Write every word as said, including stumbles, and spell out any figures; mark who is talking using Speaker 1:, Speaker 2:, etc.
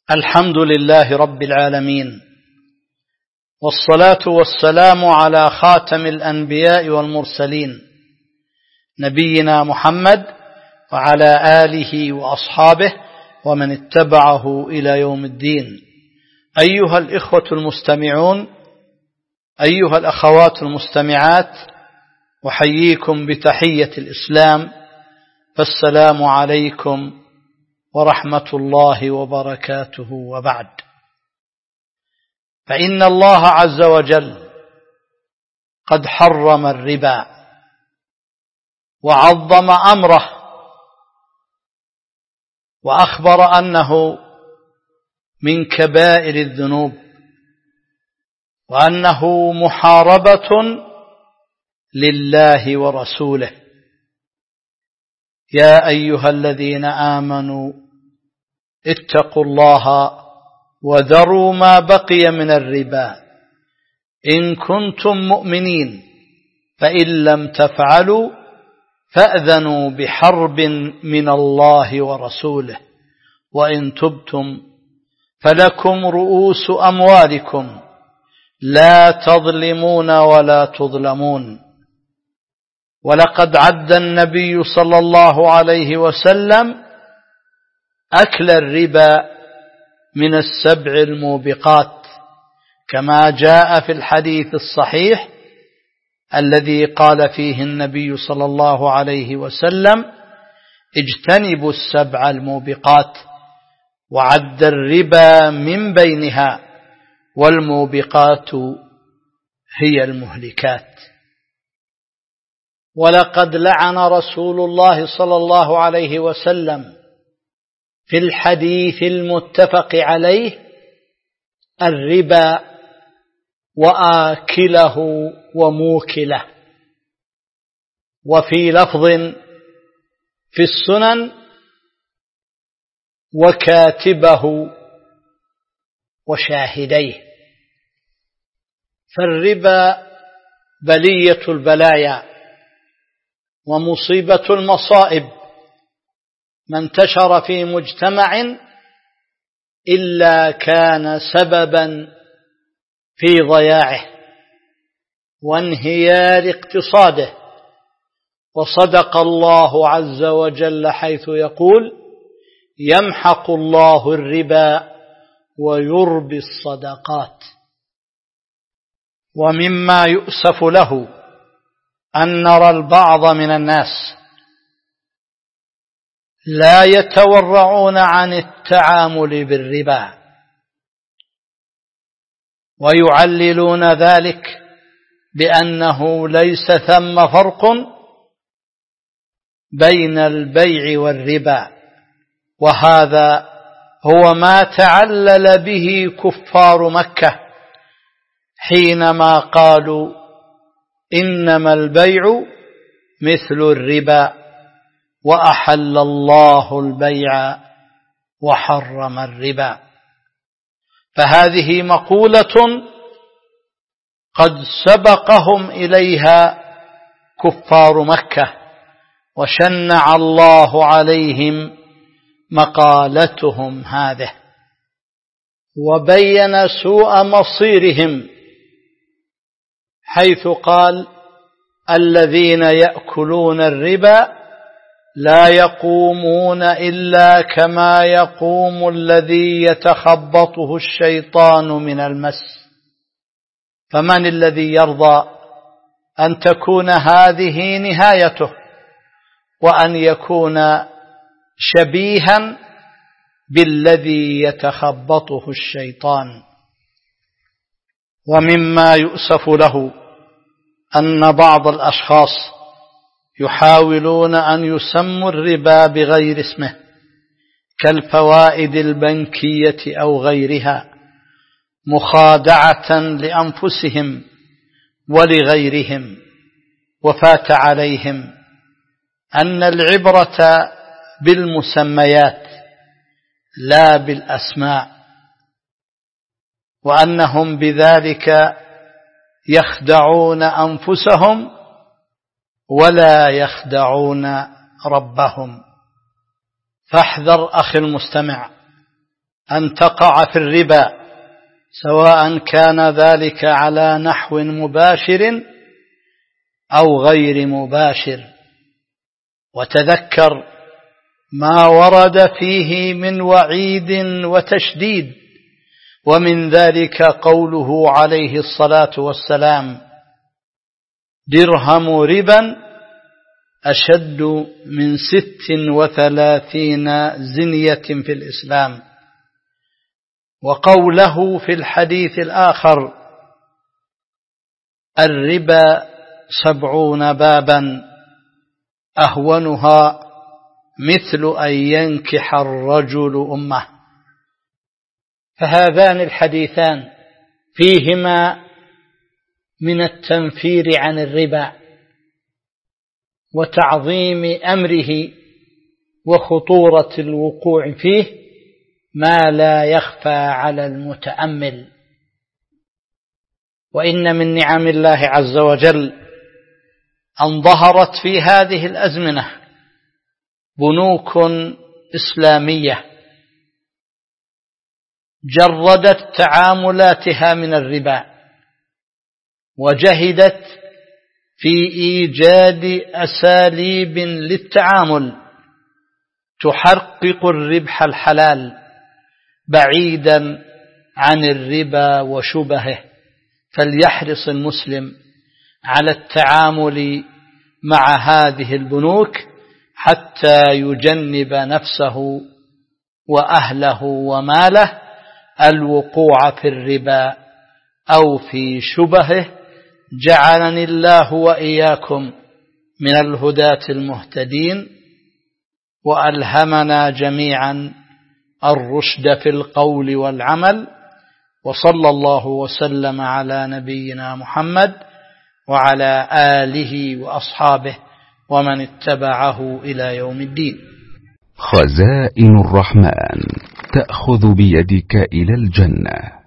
Speaker 1: الحمد لله رب العالمين، والصلاة والسلام على خاتم الأنبياء والمرسلين نبينا محمد وعلى آله وأصحابه ومن اتبعه إلى يوم الدين. أيها الإخوة المستمعون، أيها الأخوات المستمعات، أحييكم بتحية الإسلام، فالسلام عليكم ورحمة الله وبركاته. وبعد، فإن الله عز وجل قد حرم الربا وعظم أمره، وأخبر أنه من كبائر الذنوب، وأنه محاربة لله ورسوله. يا أيها الذين آمنوا اتقوا الله وذروا ما بقي من الربا إن كنتم مؤمنين، فإن لم تفعلوا فأذنوا بحرب من الله ورسوله، وإن تبتم فلكم رؤوس أموالكم لا تظلمون ولا تظلمون. ولقد عد النبي صلى الله عليه وسلم أكل الربا من السبع الموبقات، كما جاء في الحديث الصحيح الذي قال فيه النبي صلى الله عليه وسلم: اجتنبوا السبع الموبقات، وعد الربا من بينها، والموبقات هي المهلكات. ولقد لعن رسول الله صلى الله عليه وسلم في الحديث المتفق عليه الربا وآكله وموكله. وفي لفظ في السنن: وكاتبه وشاهديه. فالربا بلية البلايا ومصيبة المصائب، ما انتشر في مجتمع إلا كان سببا في ضياعه وانهيار اقتصاده. وصدق الله عز وجل حيث يقول: يمحق الله الربا ويربي الصدقات. ومما يؤسف له أن نرى البعض من الناس لا يتورعون عن التعامل بالربا، ويعللون ذلك بأنه ليس ثم فرق بين البيع والربا، وهذا هو ما تعلل به كفار مكة حينما قالوا: إنما البيع مثل الربا وأحل الله البيع وحرم الربا. فهذه مقولة قد سبقهم إليها كفار مكة، وشنع الله عليهم مقالتهم هذه، وبين سوء مصيرهم حيث قال: الذين يأكلون الربا لا يقومون إلا كما يقوم الذي يتخبطه الشيطان من المس. فمن الذي يرضى أن تكون هذه نهايته، وأن يكون شبيها بالذي يتخبطه الشيطان؟ ومما يؤسف له أن بعض الأشخاص يحاولون أن يسموا الربا بغير اسمه، كالفوائد البنكية أو غيرها، مخادعة لأنفسهم ولغيرهم. وفات عليهم أن العبرة بالمسميات لا بالأسماء، وأنهم بذلك يخدعون أنفسهم ولا يخدعون ربهم. فاحذر أخي المستمع أن تقع في الربا، سواء كان ذلك على نحو مباشر أو غير مباشر. وتذكر ما ورد فيه من وعيد وتشديد، ومن ذلك قوله عليه الصلاة والسلام: درهم ربا أشد من ست وثلاثين زنية في الإسلام. وقوله في الحديث الآخر: الربا سبعون بابا أهونها مثل أن ينكح الرجل أمه. فهذان الحديثان فيهما من التنفير عن الربا وتعظيم أمره وخطورة الوقوع فيه ما لا يخفى على المتأمل. وإن من نعم الله عز وجل أن ظهرت في هذه الأزمنة بنوك إسلامية جردت تعاملاتها من الربا، وجهدت في إيجاد أساليب للتعامل تحقق الربح الحلال بعيدا عن الربا وشبهه. فليحرص المسلم على التعامل مع هذه البنوك حتى يجنب نفسه وأهله وماله الوقوع في الربا أو في شبهه. جعلني الله وإياكم من الهداة المهتدين، وألهمنا جميعا الرشد في القول والعمل. وصلى الله وسلم على نبينا محمد وعلى آله وأصحابه ومن اتبعه إلى يوم الدين.
Speaker 2: خزائن الرحمن تأخذ بيدك إلى الجنة.